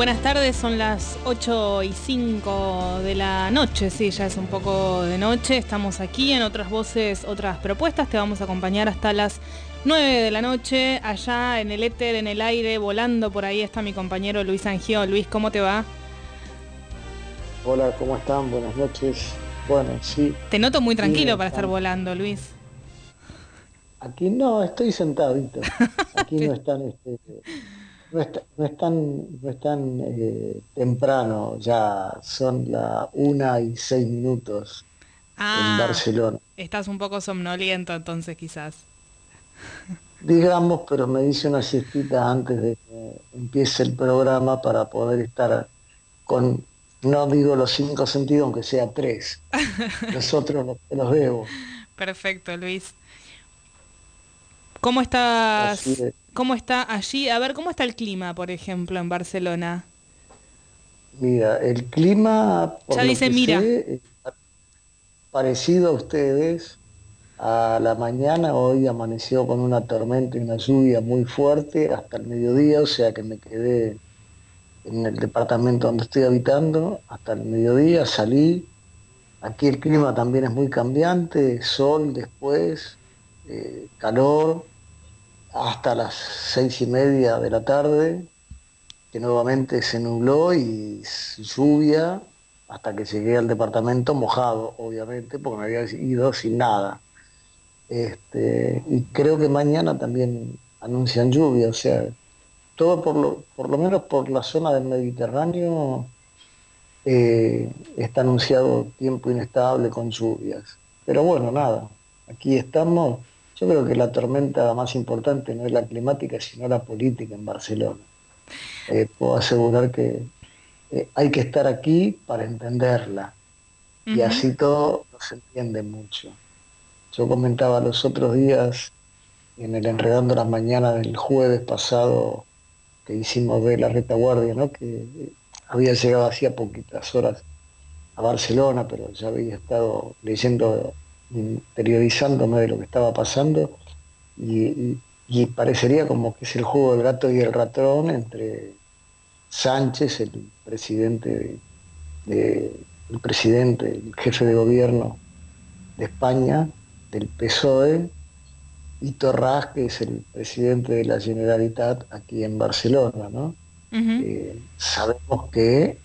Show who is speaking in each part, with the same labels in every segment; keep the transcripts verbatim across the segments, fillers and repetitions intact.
Speaker 1: buenas tardes, son las ocho y cinco de la noche, sí, ya es un poco de noche, estamos aquí en Otras Voces, Otras Propuestas, te vamos a acompañar hasta las nueve de la noche, allá en el éter, en el aire, volando por ahí está mi compañero Luis Angió. Luis, ¿cómo te va?
Speaker 2: Hola, ¿cómo están? Buenas noches. Bueno, sí.
Speaker 1: Te noto muy tranquilo
Speaker 2: Bien,
Speaker 1: para estar volando, Luis.
Speaker 2: aquí no, estoy sentadito. Aquí no están, este, no está- no están, no están eh, temprano, ya son la una y seis minutos en
Speaker 1: Ah,
Speaker 2: Barcelona.
Speaker 1: estás un poco somnoliento entonces quizás.
Speaker 2: Digamos, pero me hice una siestita antes de que empiece el programa para poder estar con, no digo los cinco sentidos, aunque sea tres. Los otros los, los debo.
Speaker 1: Perfecto, Luis. ¿Cómo
Speaker 2: Así
Speaker 1: estás?
Speaker 2: es.
Speaker 1: ¿Cómo está allí? A ver, ¿cómo está el clima, por ejemplo, en Barcelona?
Speaker 2: Mira, el clima, por
Speaker 1: Ya
Speaker 2: lo
Speaker 1: dice,
Speaker 2: que
Speaker 1: mira.
Speaker 2: sé, parecido a ustedes, a la mañana hoy amaneció con una tormenta y una lluvia muy fuerte hasta el mediodía, o sea que me quedé en el departamento donde estoy habitando hasta el mediodía, salí. Aquí el clima también es muy cambiante, sol después, eh, calor, hasta las seis y media de la tarde, que nuevamente se nubló y s- lluvia hasta que llegué al departamento mojado, obviamente, porque me había ido sin nada. Este, y creo que mañana también anuncian lluvia, o sea, todo por lo, por lo menos por la zona del Mediterráneo eh, está anunciado tiempo inestable con lluvias. Pero bueno, nada, aquí estamos. Yo creo que la tormenta más importante no es la climática, sino la política en Barcelona. Eh, puedo asegurar que eh, hay que estar aquí para entenderla y
Speaker 1: Ujú.
Speaker 2: así todo no se entiende mucho. Yo comentaba los otros días en el Enredando las Mañanas del jueves pasado que hicimos de la retaguardia, ¿no? Que eh, había llegado hacía poquitas horas a Barcelona, pero ya había estado leyendo, interiorizándome de lo que estaba pasando y, y- y parecería como que es el juego del gato y el ratón entre Sánchez, el presidente de- el presidente, el jefe de gobierno de España, del P S O E, y Torrás, que es el presidente de la Generalitat aquí en Barcelona, ¿no?
Speaker 1: Ujú.
Speaker 2: Eh, sabemos que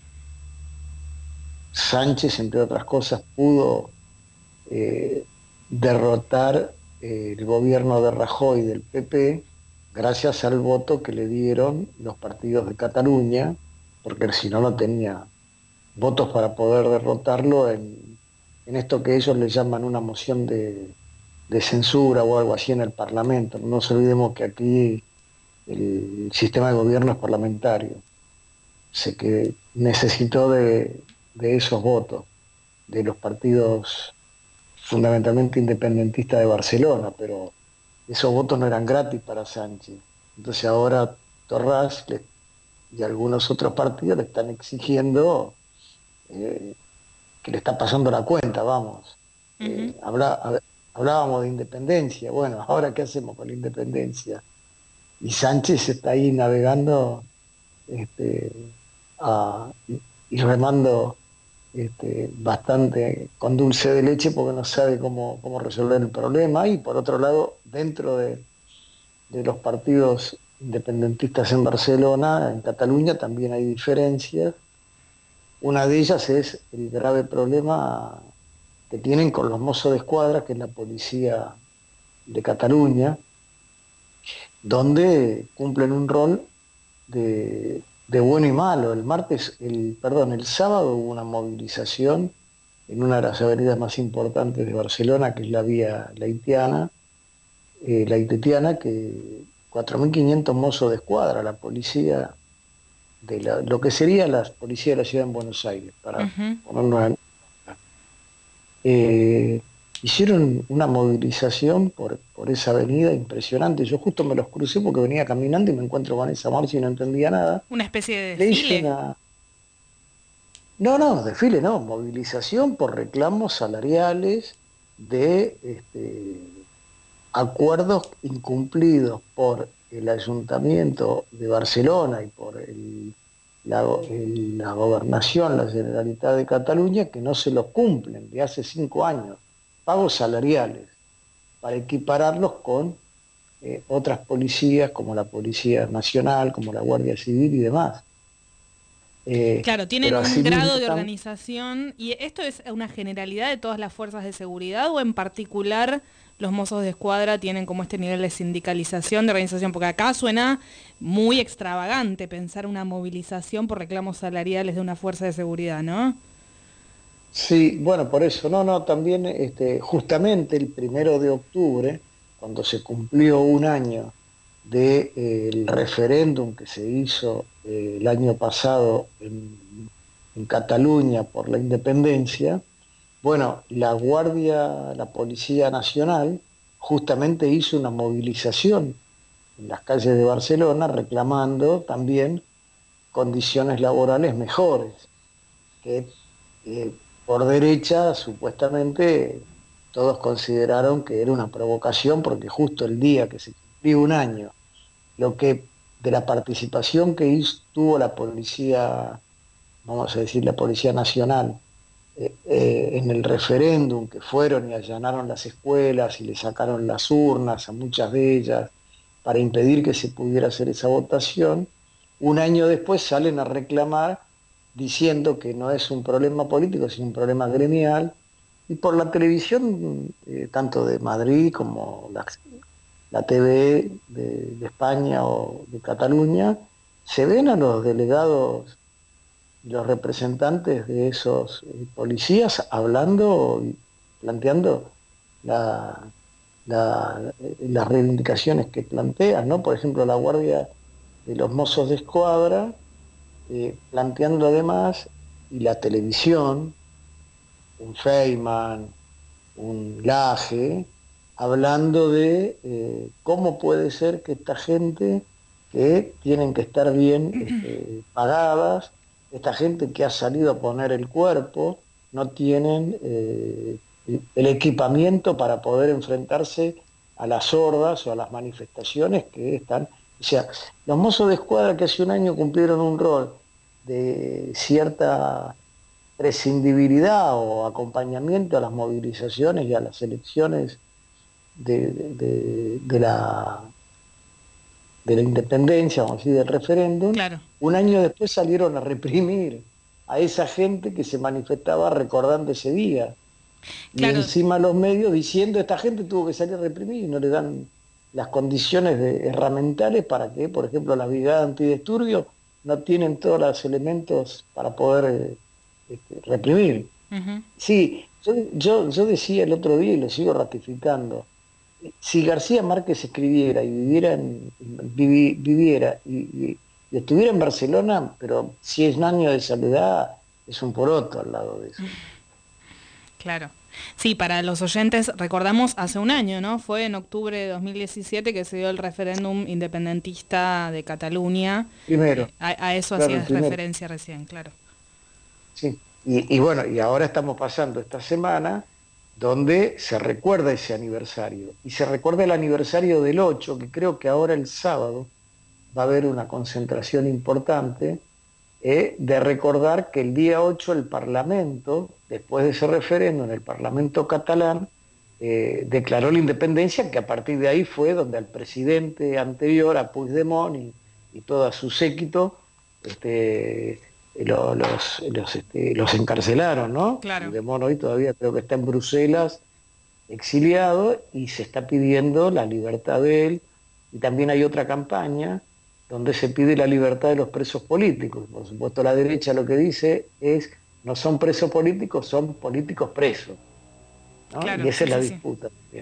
Speaker 2: Sánchez, entre otras cosas, pudo eh, derrotar eh, el gobierno de Rajoy del P P gracias al voto que le dieron los partidos de Cataluña, porque si no, no tenía votos para poder derrotarlo en, en esto que ellos le llaman una moción de, de censura o algo así en el Parlamento. No nos olvidemos que aquí el sistema de gobierno es parlamentario. Se que necesitó de, de esos votos, de los partidos fundamentalmente independentistas de Barcelona, pero esos votos no eran gratis para Sánchez. Entonces ahora Torrás le- y algunos otros partidos le están exigiendo eh, que le está pasando la cuenta, vamos.
Speaker 1: Ujú.
Speaker 2: Eh, habla- hab- hablábamos de independencia, bueno, ahora qué hacemos con la independencia. Y Sánchez está ahí navegando este, a- y, y remando este, bastante con dulce de leche porque no sabe cómo, cómo resolver el problema. Y por otro lado, dentro de, de los partidos independentistas en Barcelona, en Cataluña, también hay diferencias. Una de ellas es el grave problema que tienen con los mozos de escuadra, que es la policía de Cataluña, donde cumplen un rol de, de bueno y malo. El martes, el, perdón, el sábado hubo una movilización en una de las avenidas más importantes de Barcelona, que es la vía Laitiana, eh, Laitetiana, que cuatro mil quinientos mozos de escuadra, la policía de la, lo que sería la policía de la ciudad en Buenos Aires, para
Speaker 1: Ujú.
Speaker 2: ponernos en eh, hicieron una movilización por, por esa avenida impresionante. Yo justo me los crucé porque venía caminando y me encuentro con esa marcha y no entendía nada.
Speaker 1: Una especie de
Speaker 2: Le hice
Speaker 1: desfile.
Speaker 2: una... No, no, desfile no, movilización por reclamos salariales de este, acuerdos incumplidos por el Ayuntamiento de Barcelona y por el- la, el- la gobernación, la Generalitat de Cataluña, que no se los cumplen de hace cinco años, pagos salariales, para equipararlos con eh, otras policías como la Policía Nacional, como la Guardia Civil y demás. Eh,
Speaker 1: Claro, tienen
Speaker 2: pero
Speaker 1: un
Speaker 2: asimismo
Speaker 1: grado de
Speaker 2: tam-
Speaker 1: organización, y esto es una generalidad de todas las fuerzas de seguridad, o en particular los mozos de escuadra tienen como este nivel de sindicalización, de organización, porque acá suena muy extravagante pensar una movilización por reclamos salariales de una fuerza de seguridad, ¿no?
Speaker 2: sí, bueno, por eso, no, no, también este, justamente el primero de octubre, cuando se cumplió un año del referéndum que se hizo eh, el año pasado en, en Cataluña por la independencia, bueno, la Guardia, la Policía Nacional, justamente hizo una movilización en las calles de Barcelona reclamando también condiciones laborales mejores, que eh, por derecha supuestamente todos consideraron que era una provocación porque justo el día que se cumplió un año, lo que de la participación que hizo, tuvo la policía, vamos a decir la Policía Nacional, eh, eh, en el referéndum, que fueron y allanaron las escuelas y le sacaron las urnas a muchas de ellas para impedir que se pudiera hacer esa votación, un año después salen a reclamar diciendo que no es un problema político, sino un problema gremial, y por la televisión, eh, tanto de Madrid como la, la T V de, de España o de Cataluña, se ven a los delegados y los representantes de esos eh, policías hablando y planteando la, la, las reivindicaciones que plantean, ¿no? Por ejemplo, la Guardia de los Mozos de Escuadra, eh, planteando además, y la televisión, un Feynman, un Laje, hablando de eh, cómo puede ser que esta gente que tienen que estar bien este, pagadas, esta gente que ha salido a poner el cuerpo, no tienen eh, el equipamiento para poder enfrentarse a las hordas o a las manifestaciones que están. O sea, los mozos de escuadra que hace un año cumplieron un rol de cierta prescindibilidad o acompañamiento a las movilizaciones y a las elecciones de, de, de, de la, de la independencia, vamos a decir, del referéndum,
Speaker 1: Claro,
Speaker 2: un año después salieron a reprimir a esa gente que se manifestaba recordando ese día. Y
Speaker 1: claro.
Speaker 2: encima los medios diciendo, esta gente tuvo que salir a reprimir y no le dan las condiciones de, herramientales para que, por ejemplo, las brigadas antidisturbios no tienen todos los elementos para poder eh, este, reprimir.
Speaker 1: Ujú.
Speaker 2: Sí, yo, yo, yo decía el otro día y lo sigo ratificando, si García Márquez escribiera y viviera, en, vivi, viviera y, y, y estuviera en Barcelona, pero cien años de soledad es un poroto al lado de eso.
Speaker 1: Claro. Sí, para los oyentes, recordamos hace un año, ¿no? Fue en octubre de dos mil diecisiete que se dio el referéndum independentista de Cataluña.
Speaker 2: Primero,
Speaker 1: Eh, a, a eso
Speaker 2: claro, el
Speaker 1: hacías
Speaker 2: primero.
Speaker 1: referencia recién, claro.
Speaker 2: Sí. Y, y bueno, y ahora estamos pasando esta semana donde se recuerda ese aniversario. Y se recuerda el aniversario del ocho, que creo que ahora el sábado va a haber una concentración importante, eh, de recordar que el día ocho el Parlamento, después de ese referéndum, el Parlamento catalán, eh, declaró la independencia, que a partir de ahí fue donde al presidente anterior, a Puigdemont y, y todo su séquito, este, lo- los, los, este, los encarcelaron, ¿no?
Speaker 1: Claro.
Speaker 2: Puigdemont hoy todavía creo que está en Bruselas, exiliado, y se está pidiendo la libertad de él. Y también hay otra campaña donde se pide la libertad de los presos políticos. Por supuesto, la derecha lo que dice es, no son presos políticos, son políticos presos, ¿no? Y
Speaker 1: Claro,
Speaker 2: esa
Speaker 1: sí,
Speaker 2: es la
Speaker 1: sí, sí.
Speaker 2: disputa también.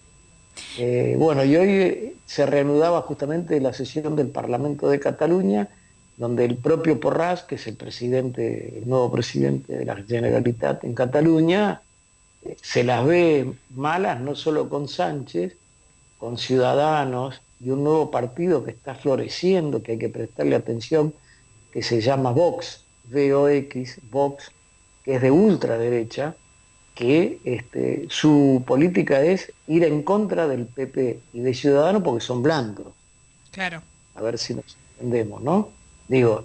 Speaker 2: Eh, bueno, y hoy eh, se reanudaba justamente la sesión del Parlamento de Cataluña, donde el propio Porras, que es el presidente, el nuevo presidente de la Generalitat en Cataluña, eh, se las ve malas no solo con Sánchez, con Ciudadanos y un nuevo partido que está floreciendo, que hay que prestarle atención, que se llama Vox, V O X, Vox, que es de ultraderecha, que este, su política es ir en contra del P P y de Ciudadanos porque son blancos.
Speaker 1: Claro.
Speaker 2: A ver si nos entendemos, ¿no? Digo,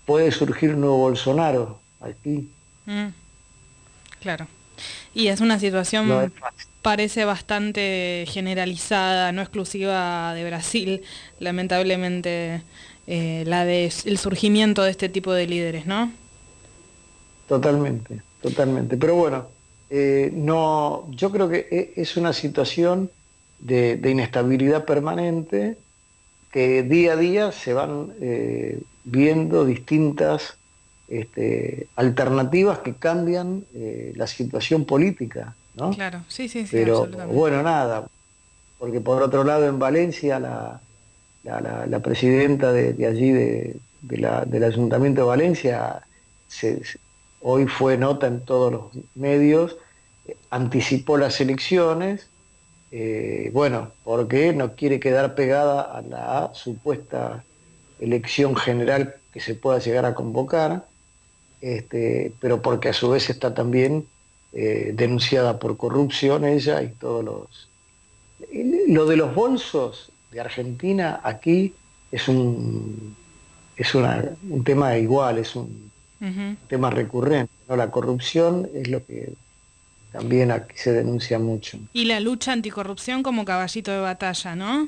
Speaker 2: puede surgir un nuevo Bolsonaro aquí.
Speaker 1: Mm, claro. Y es una situación,
Speaker 2: No es fácil.
Speaker 1: parece bastante generalizada, no exclusiva de Brasil, lamentablemente, eh, la de el surgimiento de este tipo de líderes, ¿no?
Speaker 2: Totalmente, totalmente. Pero bueno, eh, no, yo creo que e- es una situación de, de inestabilidad permanente que día a día se van eh, viendo distintas este, alternativas que cambian eh, la situación política, ¿no?
Speaker 1: Claro, sí, sí, sí,
Speaker 2: Pero
Speaker 1: absolutamente.
Speaker 2: bueno, nada, porque por otro lado en Valencia la, la, la- la presidenta de, de allí, de, de la- del Ayuntamiento de Valencia, se- se- hoy fue nota en todos los medios, eh, anticipó las elecciones, eh, bueno, porque no quiere quedar pegada a la supuesta elección general que se pueda llegar a convocar, este, pero porque a su vez está también eh, denunciada por corrupción ella y todos los... Lo de los bolsos de Argentina aquí es un, es una- un tema igual, es un
Speaker 1: Ujú.
Speaker 2: tema recurrente, ¿no? La corrupción es lo que también aquí se denuncia mucho.
Speaker 1: Y la lucha anticorrupción como caballito de batalla, ¿no?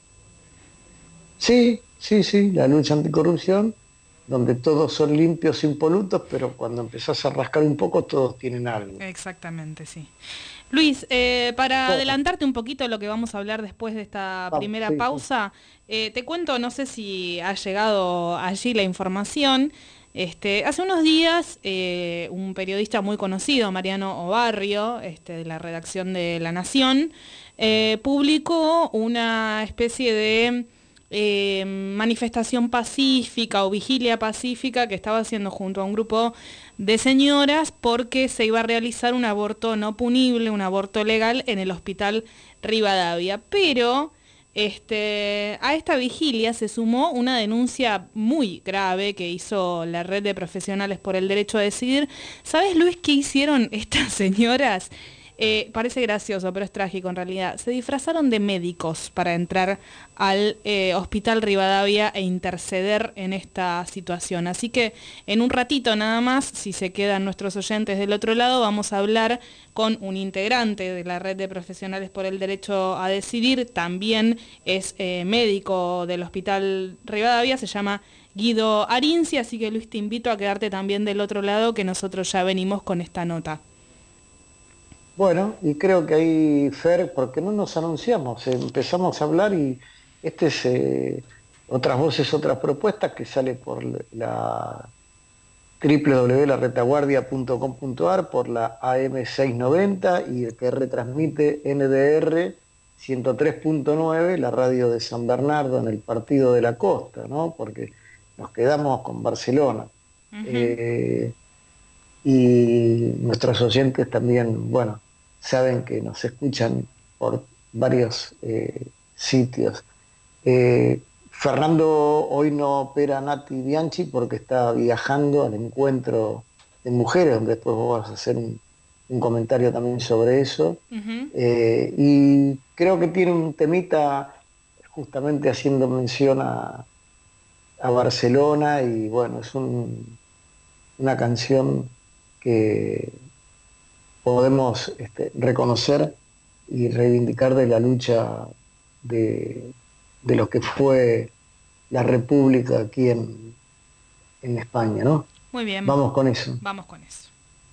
Speaker 2: Sí, sí, sí, la lucha anticorrupción, donde todos son limpios, impolutos, pero cuando empezás a rascar un poco todos tienen algo.
Speaker 1: Exactamente, sí. Luis, eh, para
Speaker 2: Bueno,
Speaker 1: adelantarte un poquito lo que vamos a hablar después de esta
Speaker 2: vamos,
Speaker 1: primera
Speaker 2: sí, sí.
Speaker 1: pausa, eh, te cuento, no sé si ha llegado allí la información. Este, hace unos días, eh, un periodista muy conocido, Mariano Obarrio, este, de la redacción de La Nación, eh, publicó una especie de eh, manifestación pacífica o vigilia pacífica que estaba haciendo junto a un grupo de señoras porque se iba a realizar un aborto no punible, un aborto legal en el hospital Rivadavia. Pero este, a esta vigilia se sumó una denuncia muy grave que hizo la red de profesionales por el derecho a decidir. ¿Sabes, Luis, qué hicieron estas señoras? Eh, parece gracioso, pero es trágico en realidad. Se disfrazaron de médicos para entrar al eh, Hospital Rivadavia e interceder en esta situación. Así que en un ratito nada más, si se quedan nuestros oyentes del otro lado, vamos a hablar con un integrante de la red de profesionales por el derecho a decidir. También es eh, médico del Hospital Rivadavia, se llama Guido Arinzi, así que Luis, te invito a quedarte también del otro lado, que nosotros ya venimos con esta nota.
Speaker 2: Bueno, y creo que ahí, Fer, porque no nos anunciamos, eh, empezamos a hablar y este es eh, Otras Voces, Otras Propuestas, que sale por la doble u doble u doble u punto la retaguardia punto com punto a r, por la A M seiscientos noventa y el que retransmite N D R ciento tres punto nueve, la radio de San Bernardo en el Partido de la Costa, ¿no? Porque nos quedamos con Barcelona.
Speaker 1: Uh-huh.
Speaker 2: Eh, y nuestros oyentes también, bueno, saben que nos escuchan por varios eh, sitios. Eh, Fernando hoy no opera Nati Bianchi porque está viajando al encuentro de mujeres, donde después vos vas a hacer un, un comentario también sobre eso.
Speaker 1: Uh-huh.
Speaker 2: Eh, y creo que tiene un temita justamente haciendo mención a, a Barcelona y bueno, es un, una canción que podemos este, reconocer y reivindicar de la lucha de, de lo que fue la República aquí en, en España, ¿no?
Speaker 1: Muy bien,
Speaker 2: Vamos con eso.
Speaker 1: vamos con eso.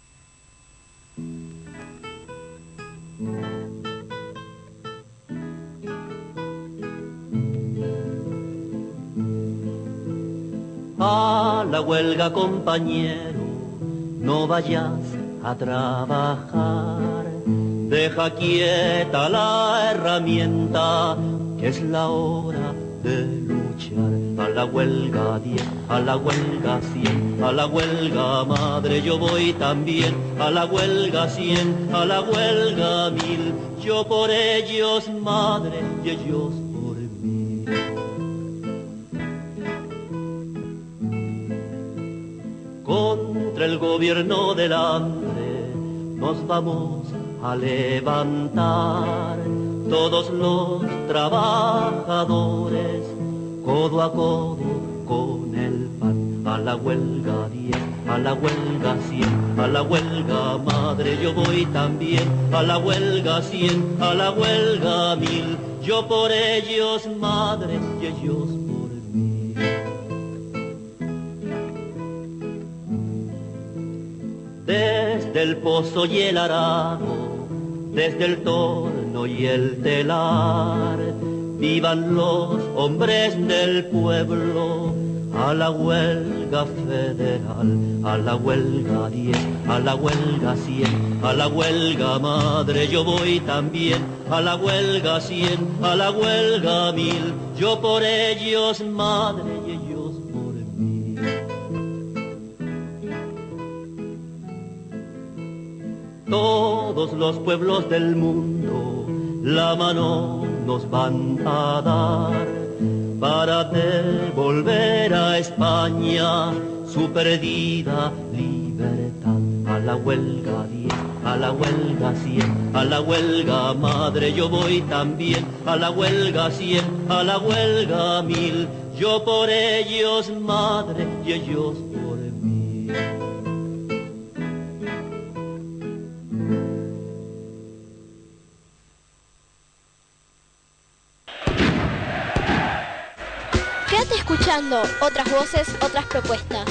Speaker 3: A la huelga, compañero, no vayas a trabajar. Deja quieta la herramienta, que es la hora de luchar. A la huelga diez, a la huelga cien, a la huelga madre yo voy también. A la huelga cien, a la huelga mil, yo por ellos madre y ellos por mí. Contra el gobierno del hambre nos vamos a levantar, todos los trabajadores, codo a codo con el pan. a la huelga diez, a la huelga cien, a la huelga madre yo voy también, a la huelga cien, a la huelga mil, yo por ellos madre y ellos por mí. Desde el pozo y el arado, desde el torno y el telar, vivan los hombres del pueblo, a la huelga federal, a la huelga diez, a la huelga cien, a la huelga madre yo voy también, a la huelga cien, a la huelga mil, yo por ellos madre y ellos por mí. Todos los pueblos del mundo la mano nos van a dar para devolver a España su perdida libertad. A la huelga diez, a la huelga cien, a la huelga madre yo voy también, a la huelga cien, a la huelga mil, yo por ellos madre y ellos por mí.
Speaker 4: Quédate escuchando otras voces, otras propuestas.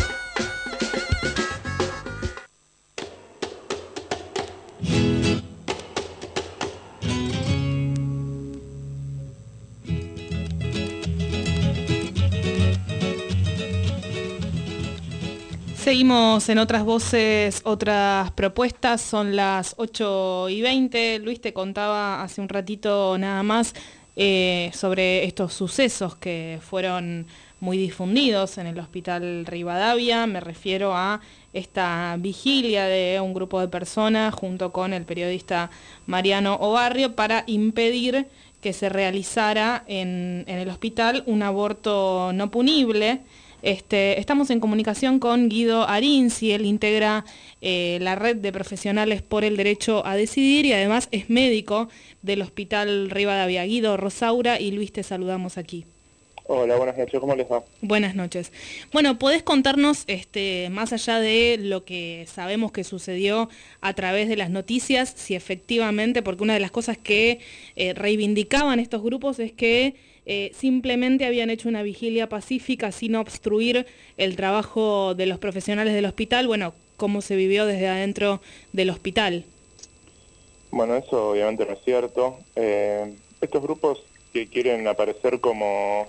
Speaker 1: Seguimos en otras voces, otras propuestas, son las ocho y veinte. Luis te contaba hace un ratito nada más eh, sobre estos sucesos que fueron muy difundidos en el Hospital Rivadavia. Me refiero a esta vigilia de un grupo de personas junto con el periodista Mariano Obarrio para impedir que se realizara en, en el hospital un aborto no punible. Este, estamos en comunicación con Guido Arinzi, él integra eh, la red de profesionales por el derecho a decidir y además es médico del Hospital Rivadavia. Guido, Rosaura y Luis, te saludamos aquí.
Speaker 5: Hola, buenas noches, ¿cómo les va?
Speaker 1: Buenas noches. Bueno, ¿podés contarnos, este, más allá de lo que sabemos que sucedió a través de las noticias, si efectivamente, porque una de las cosas que eh, reivindicaban estos grupos es que Eh, simplemente habían hecho una vigilia pacífica sin obstruir el trabajo de los profesionales del hospital? Bueno, ¿cómo se vivió desde adentro del hospital?
Speaker 5: Bueno, eso obviamente no es cierto. Eh, estos grupos que quieren aparecer como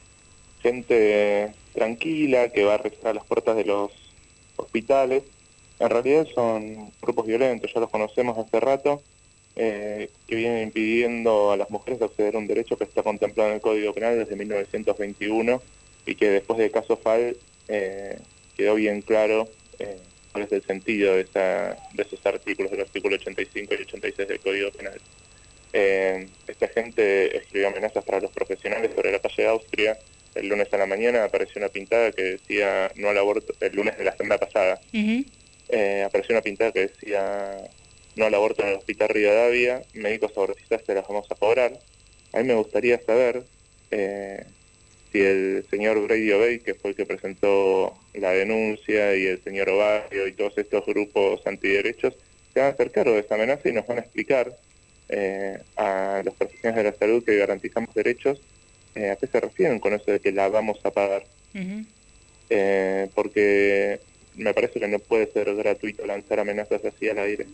Speaker 5: gente tranquila, que va a rezar a las puertas de los hospitales, en realidad son grupos violentos, ya los conocemos hace rato. Eh, que vienen impidiendo a las mujeres acceder a un derecho que está contemplado en el Código Penal desde mil novecientos veintiuno y que después del caso Fall eh, quedó bien claro eh, cuál es el sentido de, esa, de esos artículos, del artículo ochenta y cinco y ochenta y seis del Código Penal. Eh, esta gente escribió amenazas para los profesionales sobre la calle de Austria. El lunes a la mañana apareció una pintada que decía no al aborto, el lunes de la semana pasada, uh-huh. eh, apareció una pintada que decía no al aborto en el Hospital Rivadavia, médicos abortistas te las vamos a cobrar. A mí me gustaría saber eh, si el señor Brady Obey, que fue el que presentó la denuncia, y el señor Obarrio y todos estos grupos antiderechos, se van a hacer cargo de esa amenaza y nos van a explicar eh, a los profesionales de la salud que garantizamos derechos eh, a qué se refieren con eso de que la vamos a pagar. Uh-huh. eh, porque me parece que no puede ser gratuito lanzar amenazas así al aire.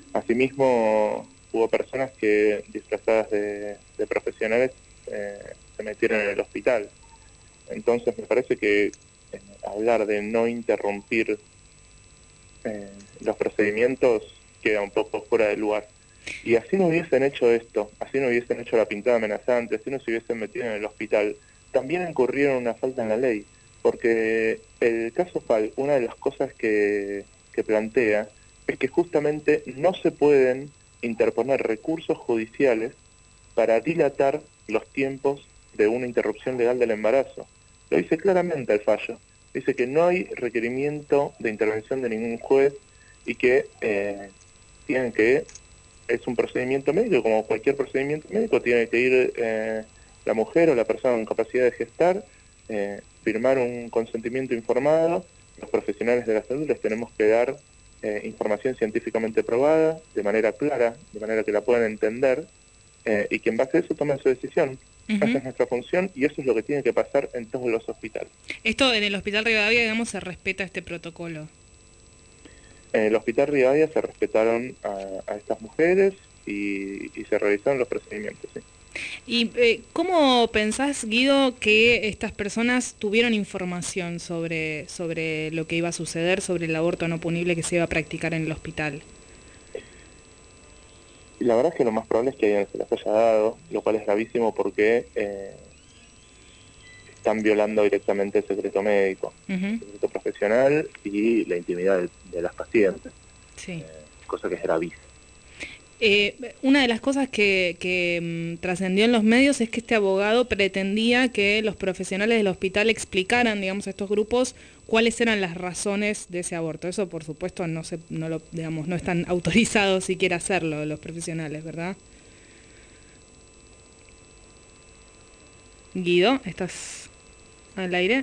Speaker 5: Asimismo, hubo personas que, disfrazadas de, de profesionales, eh, se metieron en el hospital. Entonces me parece que eh, hablar de no interrumpir eh, los procedimientos queda un poco fuera de lugar. Y así no hubiesen hecho esto, así no hubiesen hecho la pintada amenazante, así no se hubiesen metido en el hospital, también incurrieron una falta en la ley, porque el caso Fall, una de las cosas que, que plantea es que justamente no se pueden interponer recursos judiciales para dilatar los tiempos de una interrupción legal del embarazo. Lo dice claramente el fallo. Dice que no hay requerimiento de intervención de ningún juez y que eh, tienen que, es un procedimiento médico, como cualquier procedimiento médico, tiene que ir eh, la mujer o la persona con capacidad de gestar, eh, firmar un consentimiento informado. Los profesionales de la salud les tenemos que dar eh, información científicamente probada, de manera clara, de manera que la puedan entender, eh, y que en base a eso tomen su decisión. Uh-huh. Esa es nuestra función y eso es lo que tiene que pasar en todos los hospitales.
Speaker 1: Esto en el Hospital Rivadavia, digamos, se respeta este protocolo.
Speaker 5: En el Hospital Rivadavia se respetaron a, a estas mujeres y, y se realizaron los procedimientos, ¿sí?
Speaker 1: ¿Y eh, cómo pensás, Guido, que estas personas tuvieron información sobre, sobre lo que iba a suceder, sobre el aborto no punible que se iba a practicar en el hospital?
Speaker 5: La verdad es que lo más probable es que alguien se las haya dado, lo cual es gravísimo porque eh, están violando directamente el secreto médico, uh-huh. el secreto profesional y la intimidad de, de las pacientes,
Speaker 1: sí.
Speaker 5: eh, cosa que es gravísima.
Speaker 1: Eh, una de las cosas que, que um, trascendió en los medios es que este abogado pretendía que los profesionales del hospital explicaran, digamos, a estos grupos cuáles eran las razones de ese aborto. Eso, por supuesto, no se, no lo, digamos, no están autorizados siquiera a hacerlo los profesionales, ¿verdad? Guido, ¿estás al aire?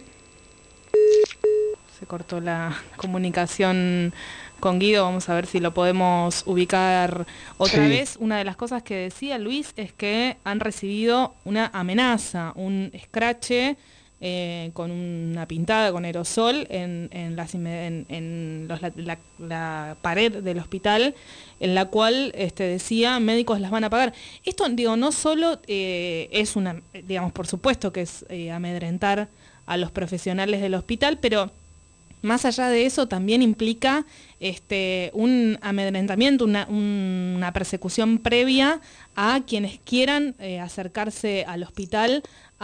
Speaker 1: Se cortó la comunicación con Guido, vamos a ver si lo podemos ubicar otra sí. vez. Una de las cosas que decía Luis es que han recibido una amenaza, un escrache eh, con una pintada con aerosol en, en, las, en, en los, la, la, la pared del hospital, en la cual este, decía médicos las van a pagar. Esto, digo, no solo eh, es una, digamos, por supuesto que es eh, amedrentar a los profesionales del hospital, pero más allá de eso también implica este, un amedrentamiento, una, un, una persecución previa a quienes quieran eh, acercarse al hospital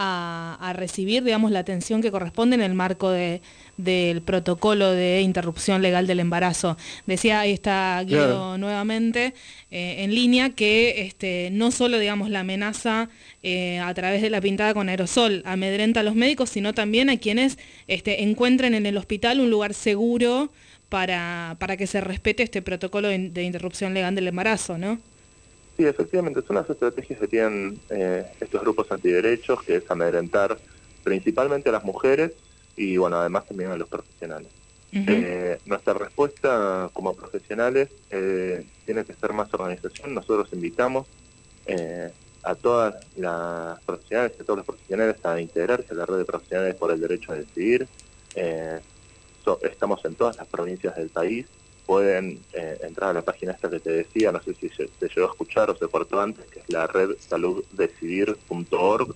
Speaker 1: a, a recibir, digamos, la atención que corresponde en el marco de, del protocolo de interrupción legal del embarazo. Decía, ahí está Guido claro. nuevamente eh, en línea, que este, no solo, digamos, la amenaza eh, a través de la pintada con aerosol amedrenta a los médicos, sino también a quienes este, encuentren en el hospital un lugar seguro para, para que se respete este protocolo de, de interrupción legal del embarazo, ¿no?
Speaker 5: Sí, efectivamente, son las estrategias que tienen eh, estos grupos antiderechos, que es amedrentar principalmente a las mujeres y, bueno, además también a los profesionales. Uh-huh. Eh, nuestra respuesta como profesionales eh, tiene que ser más organización. Nosotros invitamos eh, a todas las profesionales y a todos los profesionales a integrarse a la red de profesionales por el derecho a decidir. Eh, so, estamos en todas las provincias del país. Pueden eh, entrar a la página esta que te decía, no sé si se, se llegó a escuchar o se cortó antes, que es la red salud decidir punto org,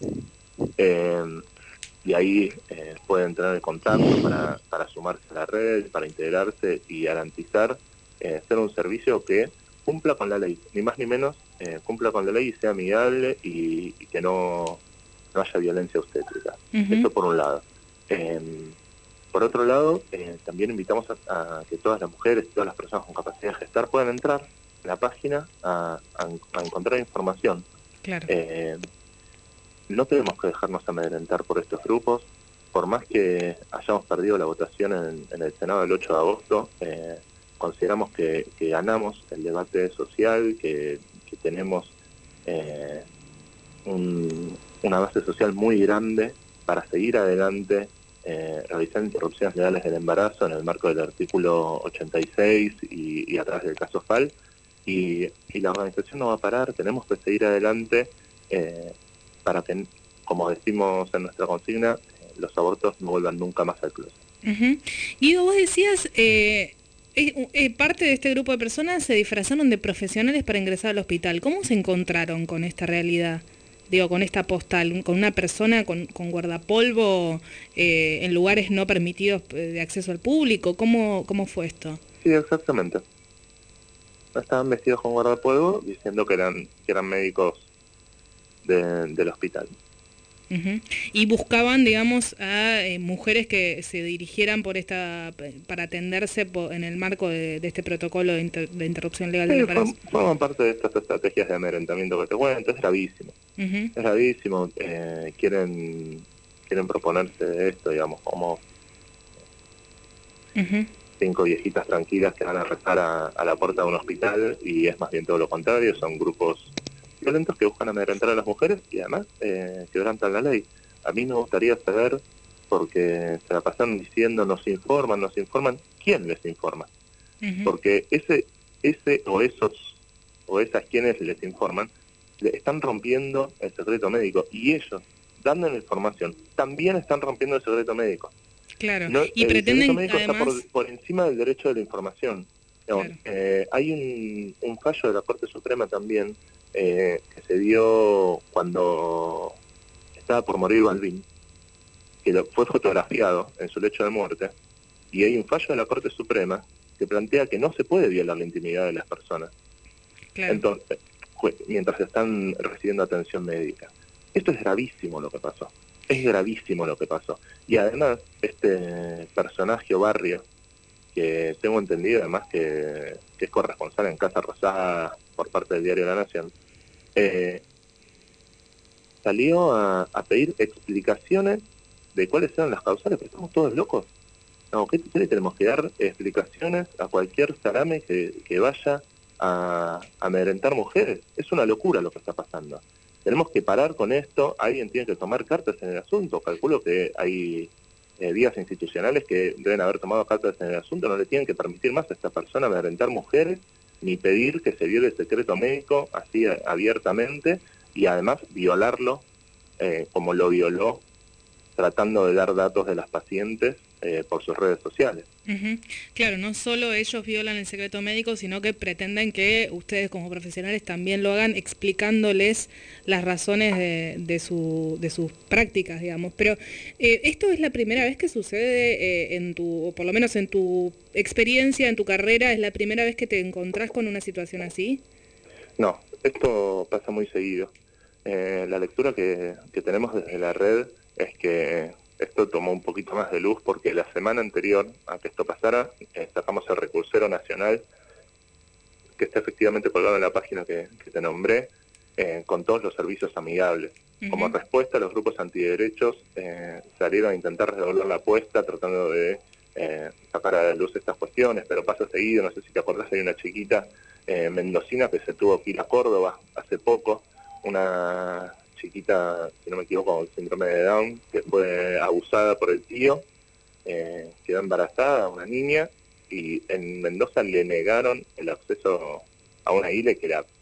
Speaker 5: eh, y ahí eh, pueden tener el contacto para, para sumarse a la red, para integrarse y garantizar eh, ser un servicio que cumpla con la ley, ni más ni menos, eh, cumpla con la ley y sea amigable y, y que no, no haya violencia obstétrica. Uh-huh. Eso por un lado. Eh, Por otro lado, eh, también invitamos a, a que todas las mujeres y todas las personas con capacidad de gestar puedan entrar en la página a, a, a encontrar información.
Speaker 1: Claro.
Speaker 5: Eh, no tenemos que dejarnos amedrentar por estos grupos. Por más que hayamos perdido la votación en, en el Senado el ocho de agosto, eh, consideramos que, que ganamos el debate social, que, que tenemos eh, un, una base social muy grande para seguir adelante Eh, realizar interrupciones legales del embarazo en el marco del artículo ochenta y seis y, y a través del caso F A L, y, y la organización no va a parar. Tenemos que seguir adelante eh, para que, como decimos en nuestra consigna, eh, los abortos no vuelvan nunca más al closet.
Speaker 1: Uh-huh. Guido, vos decías, eh, eh, eh, parte de este grupo de personas se disfrazaron de profesionales para ingresar al hospital. ¿Cómo se encontraron con esta realidad? Digo, con esta postal, con una persona con, con guardapolvo eh, en lugares no permitidos de acceso al público. ¿Cómo, cómo fue esto?
Speaker 5: Sí, exactamente. Estaban vestidos con guardapolvo diciendo que eran, que eran médicos de, del hospital.
Speaker 1: Uh-huh. Y buscaban, digamos, a eh, mujeres que se dirigieran por esta para atenderse por, en el marco de, de este protocolo de, inter, de interrupción legal del embarazo.
Speaker 5: Sí, forman parte de estas estrategias de amedrentamiento que te cuento. Es gravísimo. Uh-huh. Es gravísimo. Eh, quieren quieren proponerse esto, digamos, como uh-huh. cinco viejitas tranquilas que van a rezar a, a la puerta de un hospital, y es más bien todo lo contrario. Son grupos violentos que buscan amedrentar a las mujeres y además eh, quebrantan la ley. A mí me gustaría saber porque se la pasaron diciendo nos informan, nos informan. ¿Quién les informa? Uh-huh. Porque ese, ese o esos o esas quienes les informan le están rompiendo el secreto médico, y ellos, dando la información, también están rompiendo el secreto médico.
Speaker 1: Claro,
Speaker 5: no,
Speaker 1: y
Speaker 5: el
Speaker 1: pretenden
Speaker 5: secreto médico
Speaker 1: además...
Speaker 5: está por, por encima del derecho de la información. Digamos, claro. eh, hay un, un fallo de la Corte Suprema también eh, que se dio cuando estaba por morir Balbín, que lo, fue fotografiado en su lecho de muerte, y hay un fallo de la Corte Suprema que plantea que no se puede violar la intimidad de las personas. Claro. Entonces, mientras están recibiendo atención médica. Esto es gravísimo lo que pasó. Es gravísimo lo que pasó. Y además, este personaje o Barrio, que tengo entendido además que, que es corresponsal en Casa Rosada por parte del diario La Nación, eh, salió a, a pedir explicaciones de cuáles eran las causales, pero estamos todos locos. No, ¿qué, qué le tenemos que dar explicaciones a cualquier salame que, que vaya a amedrentar mujeres? Es una locura lo que está pasando. Tenemos que parar con esto, alguien tiene que tomar cartas en el asunto. Calculo que hay eh, vías institucionales que deben haber tomado cartas en el asunto, no le tienen que permitir más a esta persona amedrentar mujeres, ni pedir que se viole el secreto médico así abiertamente, y además violarlo eh, como lo violó, tratando de dar datos de las pacientes eh, por sus redes sociales.
Speaker 1: Uh-huh. Claro, no solo ellos violan el secreto médico, sino que pretenden que ustedes como profesionales también lo hagan explicándoles las razones de, de, su, de sus prácticas, digamos. Pero eh, ¿esto es la primera vez que sucede eh, en tu, o por lo menos en tu experiencia, en tu carrera, es la primera vez que te encontrás con una situación así?
Speaker 5: No, esto pasa muy seguido. Eh, la lectura que, que tenemos desde la red es que esto tomó un poquito más de luz porque la semana anterior a que esto pasara, eh, sacamos el recursero nacional, que está efectivamente colgado en la página que, que te nombré, eh, con todos los servicios amigables. Uh-huh. Como respuesta, los grupos antiderechos eh, salieron a intentar resolver la apuesta tratando de eh, sacar a la luz estas cuestiones, pero pasa seguido. No sé si te acordás, hay una chiquita eh, mendocina que se tuvo que ir a Córdoba hace poco, una chiquita, si no me equivoco, con síndrome de Down, que fue abusada por el tío, eh, quedó embarazada, una niña, y en Mendoza le negaron el acceso a una isla que era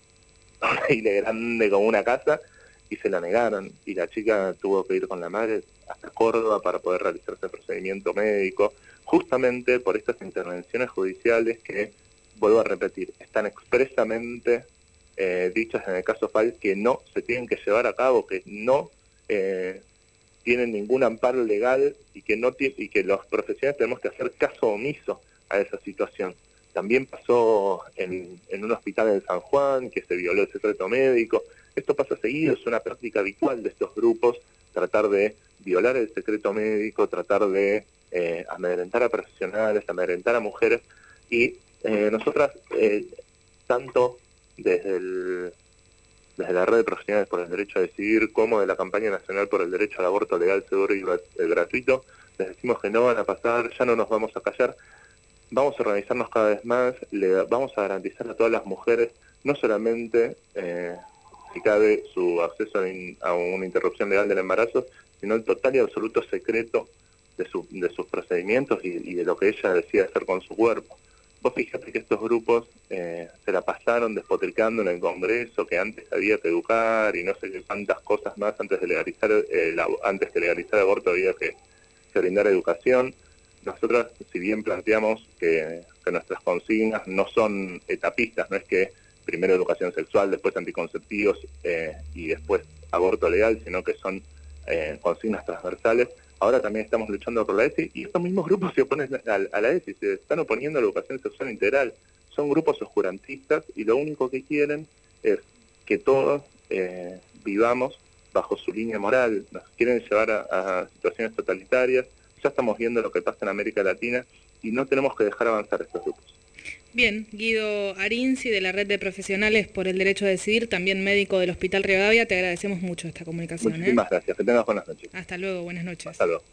Speaker 5: una isla grande como una casa, y se la negaron, y la chica tuvo que ir con la madre hasta Córdoba para poder realizarse el procedimiento médico, justamente por estas intervenciones judiciales que, vuelvo a repetir, están expresamente Eh, dichas en el caso Fall, que no se tienen que llevar a cabo, que no eh, tienen ningún amparo legal, y que no t- y que los profesionales tenemos que hacer caso omiso a esa situación. También pasó en, en un hospital en San Juan, que se violó el secreto médico. Esto pasa seguido, es una práctica habitual de estos grupos, tratar de violar el secreto médico, tratar de eh, amedrentar a profesionales, amedrentar a mujeres, y eh, nosotras, eh, tanto desde el, desde la red de profesionales por el derecho a decidir, como de la campaña nacional por el derecho al aborto legal, seguro y gratuito, les decimos que no van a pasar, ya no nos vamos a callar, vamos a organizarnos cada vez más, le vamos a garantizar a todas las mujeres, no solamente, eh, si cabe, su acceso a, in, a una interrupción legal del embarazo, sino el total y absoluto secreto de, su, de sus procedimientos y, y de lo que ella decide hacer con su cuerpo. Vos fíjate que estos grupos eh, se la pasaron despotricando en el Congreso que antes había que educar y no sé qué cuántas cosas más antes de legalizar eh, la, antes de legalizar el aborto había que, que brindar educación. Nosotros, si bien planteamos que, que nuestras consignas no son etapistas, no es que primero educación sexual, después anticonceptivos eh, y después aborto legal, sino que son eh, consignas transversales. Ahora también estamos luchando por la E S I, y estos mismos grupos se oponen a, a la E S I, se están oponiendo a la educación sexual integral. Son grupos oscurantistas y lo único que quieren es que todos eh, vivamos bajo su línea moral. Nos quieren llevar a, a situaciones totalitarias. Ya estamos viendo lo que pasa en América Latina y no tenemos que dejar avanzar estos grupos.
Speaker 1: Bien, Guido Arinzi, de la Red de Profesionales por el Derecho a Decidir, también médico del Hospital Rivadavia, te agradecemos mucho esta comunicación.
Speaker 5: Muchísimas ¿eh? gracias, que tengas buenas noches.
Speaker 1: Hasta luego, buenas noches.
Speaker 5: Hasta luego.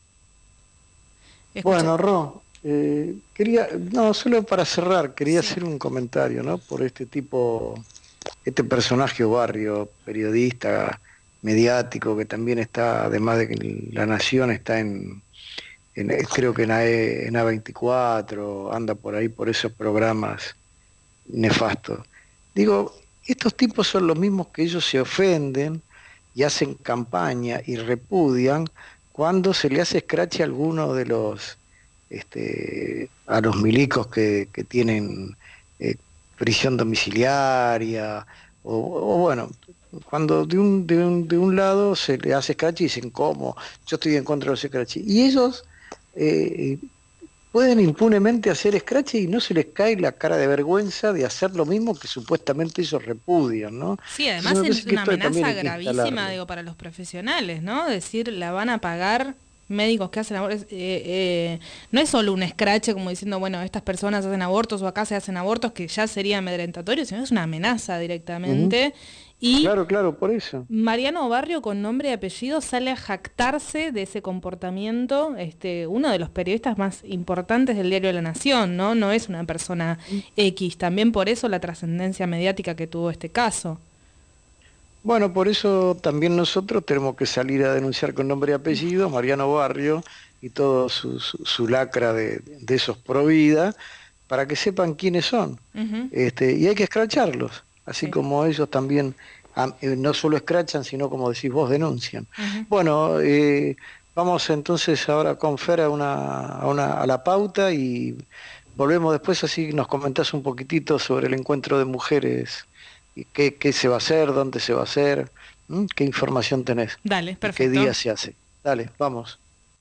Speaker 2: Escucha. Bueno, Ro, eh, quería, no, solo para cerrar, quería sí. hacer un comentario, ¿no? Por este tipo, este personaje o Barrio, periodista, mediático que también está, además de que La Nación está en, en creo que en, A, en A veinticuatro, anda por ahí por esos programas nefastos. Digo, estos tipos son los mismos que ellos se ofenden y hacen campaña y repudian cuando se le hace escrache a alguno de los, este, a los milicos que, que tienen eh, prisión domiciliaria, o, o bueno, cuando de un, de, un, de un lado se le hace escrache y dicen, ¿cómo? Yo estoy en contra de los escraches. Y ellos eh, pueden impunemente hacer escrache y no se les cae la cara de vergüenza de hacer lo mismo que supuestamente ellos repudian, ¿no?
Speaker 1: Sí, además es una amenaza gravísima, digo, para los profesionales, ¿no? Decir, la van a pagar médicos que hacen abortos. Eh, eh, no es solo un escrache como diciendo, bueno, estas personas hacen abortos o acá se hacen abortos, que ya sería amedrentatorio, sino es una amenaza directamente. Uh-huh. Y
Speaker 2: claro, claro, por eso.
Speaker 1: Mariano Barrio, con nombre y apellido, sale a jactarse de ese comportamiento, este, uno de los periodistas más importantes del diario La Nación, ¿no? No es una persona X, también por eso la trascendencia mediática que tuvo este caso.
Speaker 2: Bueno, por eso también nosotros tenemos que salir a denunciar con nombre y apellido Mariano Barrio y todo su, su, su lacra de, de esos pro vida, para que sepan quiénes son. Uh-huh. Este, y hay que escracharlos. Así sí. Como ellos también eh, no solo escrachan, sino como decís vos, denuncian. Uh-huh. Bueno, eh, vamos entonces ahora con Fer a, una, a, una, a la pauta y volvemos después, así nos comentás un poquitito sobre el encuentro de mujeres, y qué, qué se va a hacer, dónde se va a hacer, ¿m? Qué información tenés.
Speaker 1: Dale, perfecto.
Speaker 2: Qué día se hace. Dale, vamos.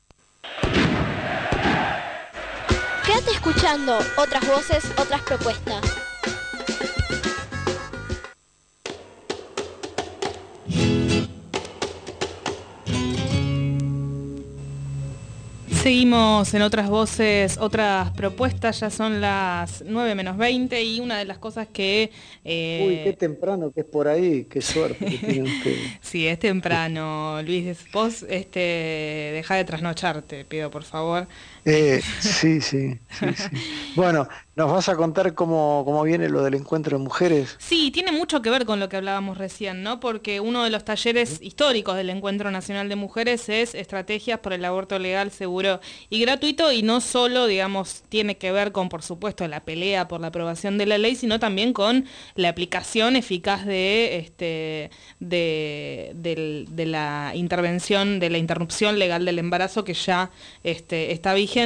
Speaker 4: Quédate escuchando otras voces, otras propuestas.
Speaker 1: Seguimos en otras voces, otras propuestas, ya son las nueve menos veinte y una de las cosas que...
Speaker 2: Eh... Uy, qué temprano que es por ahí, qué suerte que tienen ustedes.
Speaker 1: Sí, es temprano, Luis, vos este, dejá de trasnocharte, pido por favor.
Speaker 2: Eh, sí, sí, sí, sí. Bueno, ¿nos vas a contar cómo, cómo viene lo del encuentro de mujeres?
Speaker 1: Sí, tiene mucho que ver con lo que hablábamos recién, ¿no? Porque uno de los talleres históricos del Encuentro Nacional de Mujeres es Estrategias por el Aborto Legal, Seguro y Gratuito, y no solo, digamos, tiene que ver con, por supuesto, la pelea por la aprobación de la ley, sino también con la aplicación eficaz de, este, de, de, de la intervención, de la interrupción legal del embarazo, que ya este, está vigente.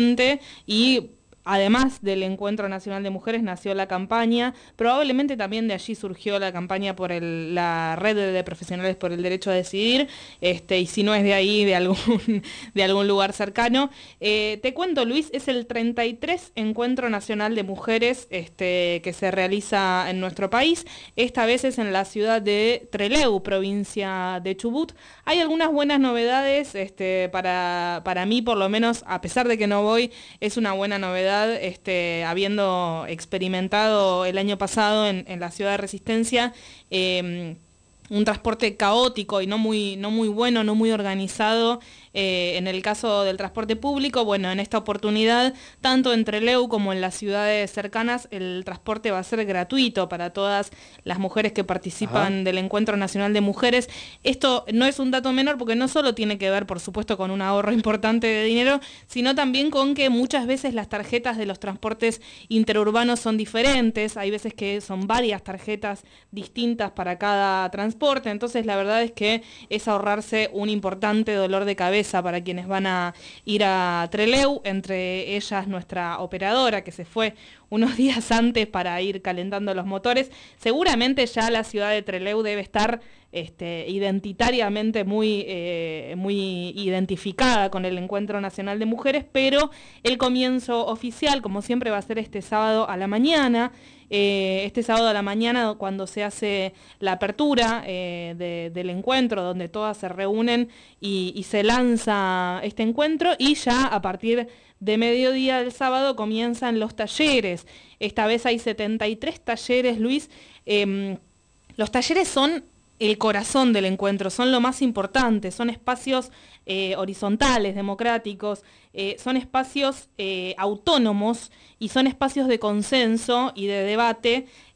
Speaker 1: Y además del Encuentro Nacional de Mujeres nació la campaña, probablemente también de allí surgió la campaña por el, la red de profesionales por el derecho a decidir, este, y si no es de ahí, de algún, de algún lugar cercano. Eh, te cuento, Luis, es el treinta y tres Encuentro Nacional de Mujeres este, que se realiza en nuestro país. Esta vez es en la ciudad de Trelew, provincia de Chubut. Hay algunas buenas novedades, este, para, para mí por lo menos, a pesar de que no voy, es una buena novedad. Este, habiendo experimentado el año pasado en, en la ciudad de Resistencia eh, un transporte caótico y no muy, no muy bueno, no muy organizado. Eh, en el caso del transporte público, bueno, en esta oportunidad, tanto en Trelew como en las ciudades cercanas, el transporte va a ser gratuito para todas las mujeres que participan Ajá. del Encuentro Nacional de Mujeres. Esto no es un dato menor porque no solo tiene que ver, por supuesto, con un ahorro importante de dinero, sino también con que muchas veces las tarjetas de los transportes interurbanos son diferentes. Hay veces que son varias tarjetas distintas para cada transporte. Entonces, la verdad es que es ahorrarse un importante dolor de cabeza para quienes van a ir a Trelew, entre ellas nuestra operadora que se fue unos días antes para ir calentando los motores. Seguramente ya la ciudad de Trelew debe estar este, identitariamente muy, eh, muy identificada con el Encuentro Nacional de Mujeres, pero el comienzo oficial, como siempre, va a ser este sábado a la mañana. Eh, este sábado a la mañana, cuando se hace la apertura eh, de, del encuentro, donde todas se reúnen y, y se lanza este encuentro, y ya a partir de mediodía del sábado comienzan los talleres. Esta vez hay setenta y tres talleres, Luis. Eh, los talleres son el corazón del encuentro, son lo más importante, son espacios eh, horizontales, democráticos, eh, son espacios eh, autónomos y son espacios de consenso y de debate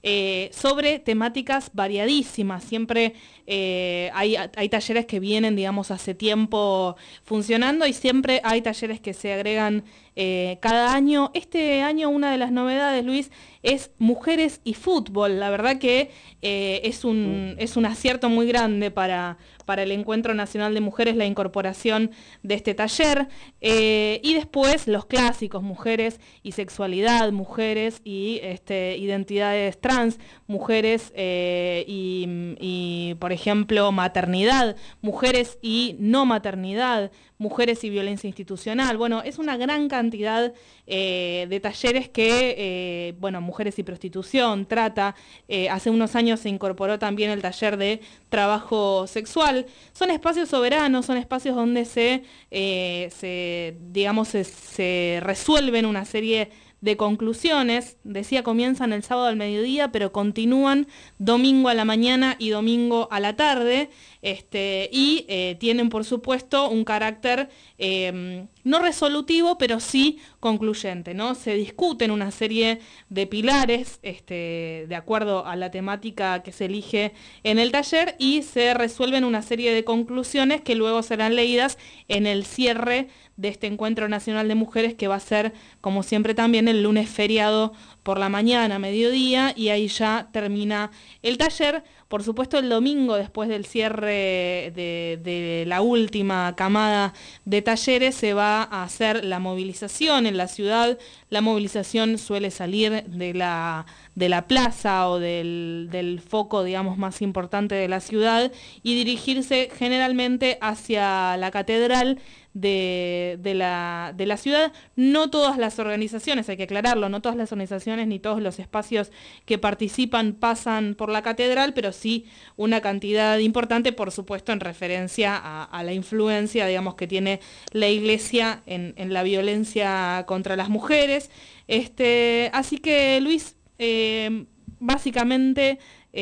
Speaker 1: eh, sobre temáticas variadísimas. Siempre eh, hay, hay talleres que vienen, digamos, hace tiempo funcionando y siempre hay talleres que se agregan eh, cada año. Este año una de las novedades, Luis, es mujeres y fútbol. La verdad que eh, es un, es un acierto muy grande para, para el Encuentro Nacional de Mujeres la incorporación de este taller. Eh, y después los clásicos, mujeres y sexualidad, mujeres y este, identidades trans, mujeres eh, y, y, por ejemplo, maternidad, mujeres y no maternidad, mujeres y violencia institucional. Bueno, es una gran cantidad eh, de talleres que, eh, bueno, mujeres y prostitución, trata. Eh, hace unos años se incorporó también el taller de trabajo sexual. Son espacios soberanos, son espacios donde se, eh, se digamos, se, se resuelven una serie de conclusiones. Decía, comienzan el sábado al mediodía, pero continúan domingo a la mañana y domingo a la tarde, este, y eh, tienen, por supuesto, un carácter eh, no resolutivo, pero sí concluyente, ¿no? Se discuten una serie de pilares, este, de acuerdo a la temática que se elige en el taller, y se resuelven una serie de conclusiones que luego serán leídas en el cierre de este Encuentro Nacional de Mujeres, que va a ser, como siempre, también el lunes feriado por la mañana, mediodía, y ahí ya termina el taller. Por supuesto, el domingo, después del cierre de, de la última camada de talleres, se va a hacer la movilización en la ciudad. La movilización suele salir de la, de la plaza o del, del foco, digamos, más importante de la ciudad y dirigirse generalmente hacia la catedral de, de, la, de la ciudad. No todas las organizaciones, hay que aclararlo, no todas las organizaciones ni todos los espacios que participan pasan por la catedral, pero sí una cantidad importante, por supuesto, en referencia a, a la influencia, digamos, que tiene la Iglesia en, en la violencia contra las mujeres. Este, así que, Luis, eh, básicamente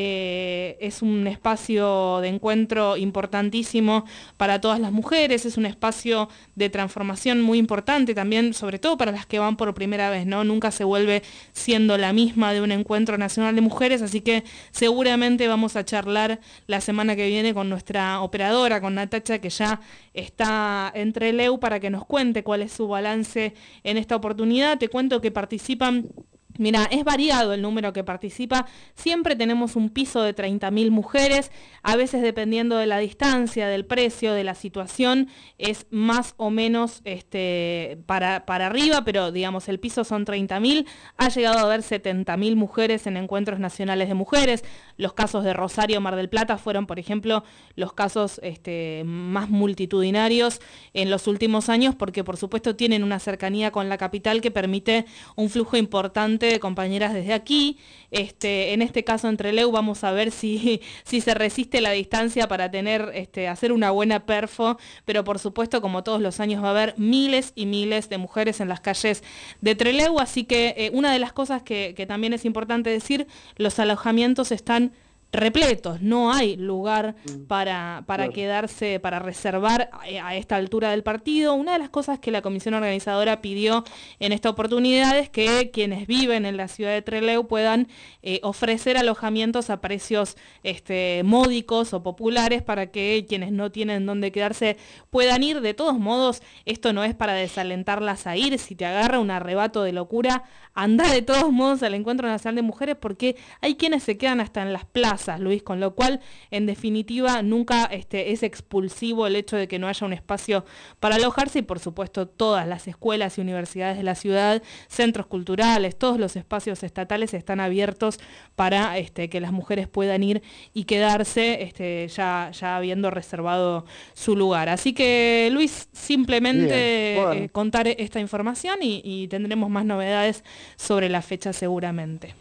Speaker 1: Eh, es un espacio de encuentro importantísimo para todas las mujeres, es un espacio de transformación muy importante también, sobre todo para las que van por primera vez, ¿no? Nunca se vuelve siendo la misma de un Encuentro Nacional de Mujeres, así que seguramente vamos a charlar la semana que viene con nuestra operadora, con Natacha, que ya está en Trelew, para que nos cuente cuál es su balance en esta oportunidad. Te cuento que participan... Mira, es variado el número que participa, siempre tenemos un piso de treinta mil mujeres, a veces dependiendo de la distancia, del precio, de la situación, es más o menos este, para, para arriba, pero digamos el piso son treinta mil, ha llegado a haber setenta mil mujeres en encuentros nacionales de mujeres. Los casos de Rosario, Mar del Plata fueron, por ejemplo, los casos este, más multitudinarios en los últimos años, porque por supuesto tienen una cercanía con la capital que permite un flujo importante de compañeras desde aquí. Este, en este caso en Trelew vamos a ver si, si se resiste la distancia para tener, este, hacer una buena perfo, pero por supuesto, como todos los años, va a haber miles y miles de mujeres en las calles de Trelew, así que eh, una de las cosas que, que también es importante decir, los alojamientos están repletos, no hay lugar para, para claro. quedarse, para reservar a, a esta altura del partido. Una de las cosas que la comisión organizadora pidió en esta oportunidad es que quienes viven en la ciudad de Trelew puedan eh, ofrecer alojamientos a precios este, módicos o populares para que quienes no tienen dónde quedarse puedan ir. De todos modos, esto no es para desalentarlas a ir. Si te agarra un arrebato de locura, anda de todos modos al Encuentro Nacional de Mujeres, porque hay quienes se quedan hasta en las plazas, Luis, con lo cual, en definitiva, nunca este, es expulsivo el hecho de que no haya un espacio para alojarse, y por supuesto todas las escuelas y universidades de la ciudad, centros culturales, todos los espacios estatales están abiertos para este, que las mujeres puedan ir y quedarse este, ya, ya habiendo reservado su lugar. Así que, Luis, simplemente bueno. eh, contar esta información y, y tendremos más novedades sobre la fecha seguramente.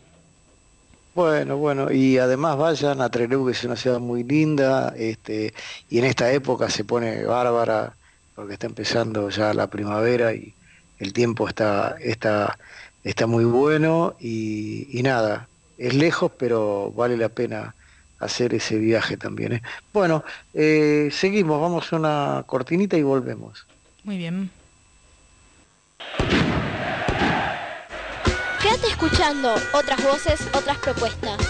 Speaker 2: Bueno, bueno, y además vayan a Trelew, que es una ciudad muy linda, este, y en esta época se pone bárbara, porque está empezando ya la primavera y el tiempo está, está, está muy bueno, y, y nada, es lejos, pero vale la pena hacer ese viaje también, ¿eh? Bueno, eh, seguimos, vamos a una cortinita y volvemos.
Speaker 1: Muy bien.
Speaker 4: Quédate escuchando Otras Voces, Otras Propuestas.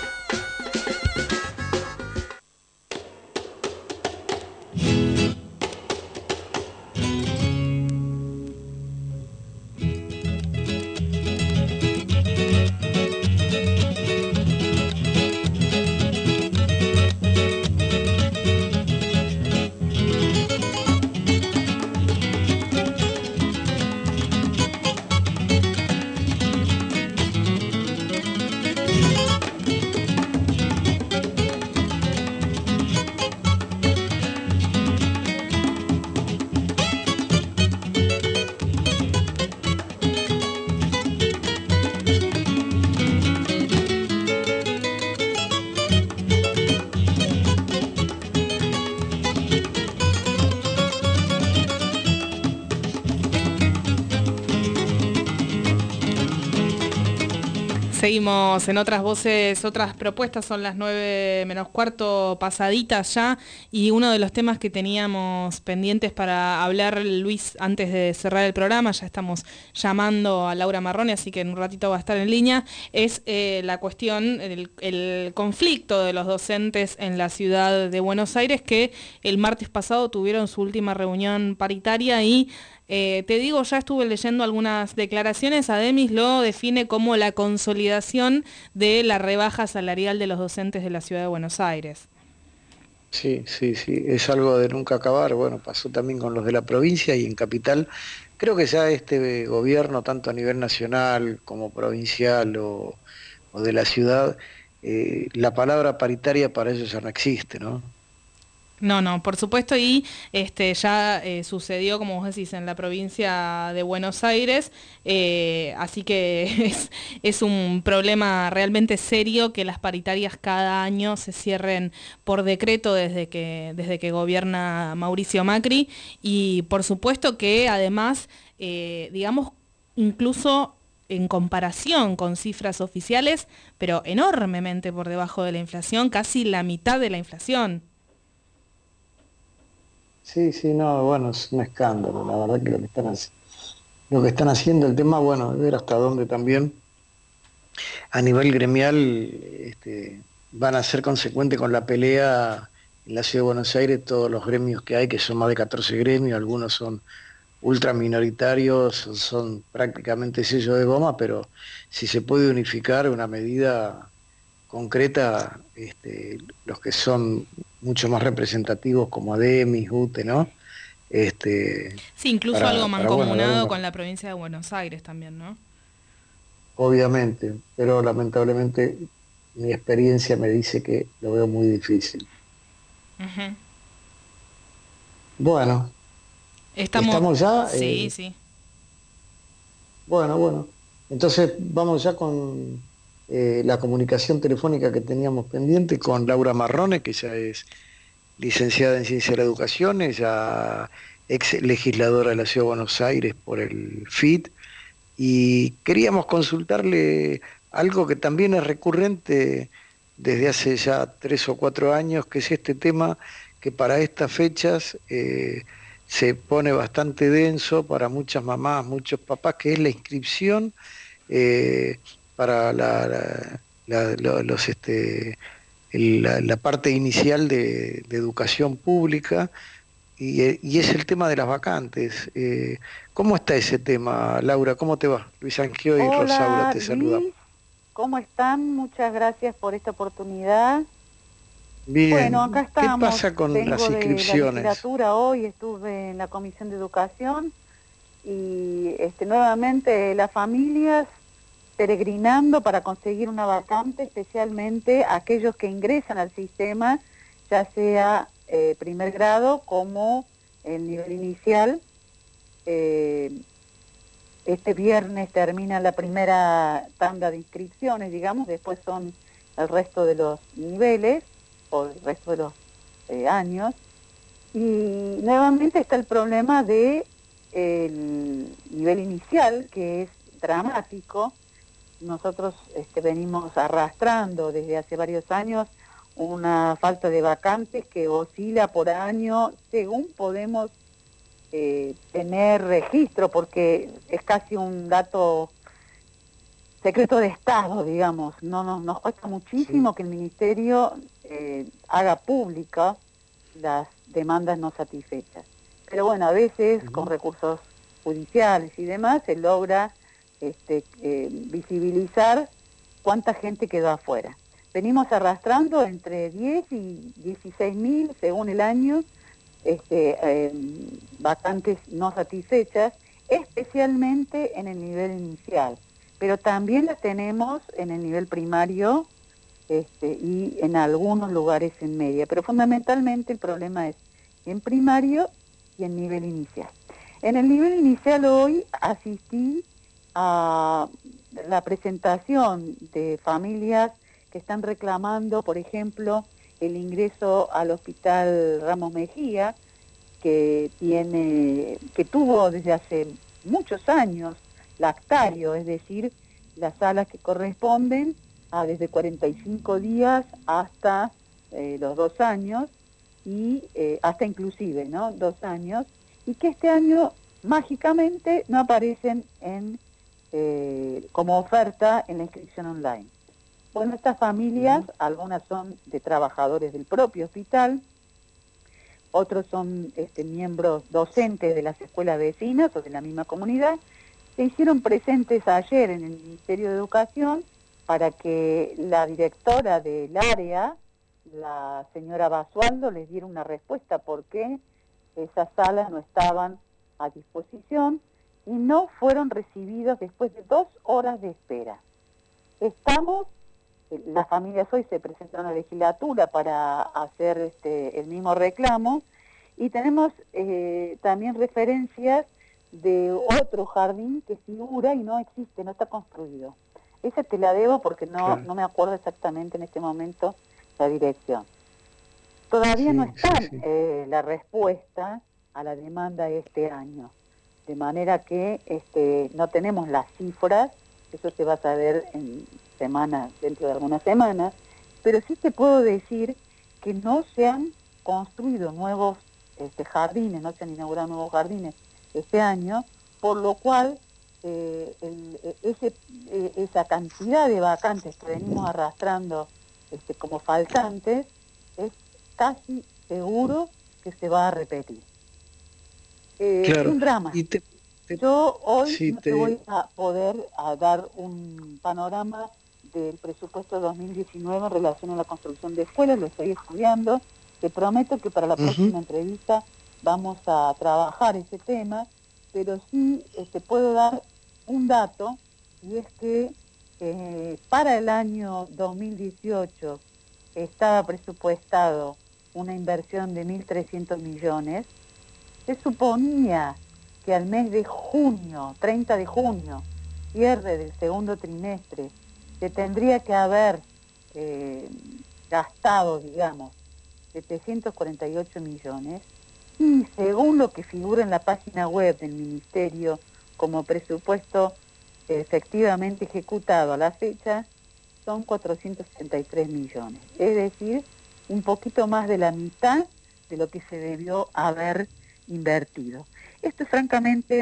Speaker 1: Seguimos en Otras Voces, Otras Propuestas, son las nueve menos cuarto pasaditas ya, y uno de los temas que teníamos pendientes para hablar, Luis, antes de cerrar el programa, ya estamos llamando a Laura Marrone, así que en un ratito va a estar en línea, es eh, la cuestión, el, el conflicto de los docentes en la ciudad de Buenos Aires, que el martes pasado tuvieron su última reunión paritaria y Eh, te digo, ya estuve leyendo algunas declaraciones, Ademis lo define como la consolidación de la rebaja salarial de los docentes de la ciudad de Buenos Aires.
Speaker 2: Sí, sí, sí, es algo de nunca acabar. Bueno, pasó también con los de la provincia y en Capital. Creo que ya este gobierno, tanto a nivel nacional como provincial o, o de la ciudad, eh, la palabra paritaria para ellos ya no existe, ¿no?
Speaker 1: No, no, por supuesto, y este ya eh, sucedió, como vos decís, en la provincia de Buenos Aires, eh, así que es, es un problema realmente serio que las paritarias cada año se cierren por decreto desde que, desde que gobierna Mauricio Macri, y por supuesto que además, eh, digamos, incluso en comparación con cifras oficiales, pero enormemente por debajo de la inflación, casi la mitad de la inflación.
Speaker 2: Sí, sí, no, bueno, es un escándalo, la verdad que lo que están haciendo, lo que están haciendo, el tema, bueno, de ver hasta dónde también a nivel gremial este, van a ser consecuentes con la pelea en la Ciudad de Buenos Aires, todos los gremios que hay, que son más de catorce gremios, algunos son ultra minoritarios, son prácticamente sello de goma, pero si se puede unificar una medida concreta, este, los que son mucho más representativos como Ademis, U T E, ¿no? Este,
Speaker 1: sí, incluso
Speaker 2: para,
Speaker 1: algo mancomunado
Speaker 2: para, bueno,
Speaker 1: con la provincia de Buenos Aires también, ¿no?
Speaker 2: Obviamente, pero lamentablemente mi experiencia me dice que lo veo muy difícil.
Speaker 1: Uh-huh.
Speaker 2: Bueno,
Speaker 1: estamos,
Speaker 2: ¿estamos ya?
Speaker 1: Sí,
Speaker 2: eh,
Speaker 1: sí.
Speaker 2: Bueno, bueno, entonces vamos ya con Eh, la comunicación telefónica que teníamos pendiente con Laura Marrone, que ya es licenciada en Ciencia de la Educación, ella ex legisladora de la Ciudad de Buenos Aires por el F I T, y queríamos consultarle algo que también es recurrente desde hace ya tres o cuatro años, que es este tema que para estas fechas eh, se pone bastante denso para muchas mamás, muchos papás, que es la inscripción eh, para la, la, la, la, los, este, la, la parte inicial de, de educación pública, y, y es el tema de las vacantes. Eh, ¿Cómo está ese tema, Laura? ¿Cómo te va? Luis Angio y
Speaker 6: Hola,
Speaker 2: Rosaura te
Speaker 6: Luis,
Speaker 2: saludamos.
Speaker 6: ¿Cómo están? Muchas gracias por esta oportunidad.
Speaker 2: Bien.
Speaker 6: Bueno, acá estamos.
Speaker 2: ¿Qué pasa con
Speaker 6: Vengo
Speaker 2: las inscripciones?
Speaker 6: De la legislatura hoy, estuve en la Comisión de Educación y este, nuevamente las familias peregrinando para conseguir una vacante, especialmente aquellos que ingresan al sistema, ya sea eh, primer grado como el nivel inicial. Eh, este viernes termina la primera tanda de inscripciones, digamos, después son el resto de los niveles, o el resto de los eh, años, y nuevamente está el problema de el nivel inicial, que es dramático. Nosotros este, venimos arrastrando desde hace varios años una falta de vacantes que oscila por año según podemos eh, tener registro, porque es casi un dato secreto de Estado, digamos. No, no nos cuesta muchísimo sí. que el Ministerio eh, haga pública las demandas no satisfechas. Pero bueno, a veces uh-huh. con recursos judiciales y demás se logra este, eh, visibilizar cuánta gente quedó afuera. Venimos arrastrando entre diez y dieciséis mil, según el año, este, eh, vacantes no satisfechas, especialmente en el nivel inicial. Pero también las tenemos en el nivel primario este, y en algunos lugares en media. Pero fundamentalmente el problema es en primario y en nivel inicial. En el nivel inicial hoy asistí a la presentación de familias que están reclamando, por ejemplo, el ingreso al Hospital Ramos Mejía, que tiene, que tuvo desde hace muchos años lactario, es decir, las salas que corresponden a desde cuarenta y cinco días hasta eh, los dos años, y eh, hasta inclusive, ¿no? Dos años, y que este año mágicamente no aparecen en eh, como oferta en la inscripción online. Bueno, estas familias, uh-huh. algunas son de trabajadores del propio hospital, otros son este, miembros docentes de las escuelas vecinas o de la misma comunidad, se hicieron presentes ayer en el Ministerio de Educación para que la directora del área, la señora Basualdo, les diera una respuesta por qué esas salas no estaban a disposición y no fueron recibidos después de dos horas de espera. Estamos, las familias hoy se presentaron a la legislatura para hacer este, el mismo reclamo, y tenemos eh, también referencias de otro jardín que figura y no existe, no está construido. Esa te la debo porque no, claro. no me acuerdo exactamente en este momento la dirección. Todavía sí, no está sí, sí. eh, la respuesta a la demanda este año, de manera que este, no tenemos las cifras, eso se va a saber en semanas, dentro de algunas semanas, pero sí te puedo decir que no se han construido nuevos este, jardines, no se han inaugurado nuevos jardines este año, por lo cual eh, el, ese, eh, esa cantidad de vacantes que venimos arrastrando este, como faltantes es casi seguro que se va a repetir. Eh, claro. Un drama. Y te, te, Yo hoy sí, no te... te voy a poder a dar un panorama del presupuesto dos mil diecinueve en relación a la construcción de escuelas, lo estoy estudiando. Te prometo que para la uh-huh. próxima entrevista vamos a trabajar ese tema, pero sí este, puedo dar un dato, y es que eh, para el año dos mil dieciocho estaba presupuestado una inversión de mil trescientos millones. Se suponía que al mes de junio, treinta de junio, cierre del segundo trimestre, se tendría que haber eh, gastado, digamos, setecientos cuarenta y ocho millones, y según lo que figura en la página web del Ministerio como presupuesto efectivamente ejecutado a la fecha, son cuatrocientos setenta y tres millones. Es decir, un poquito más de la mitad de lo que se debió haber invertido. Esto es francamente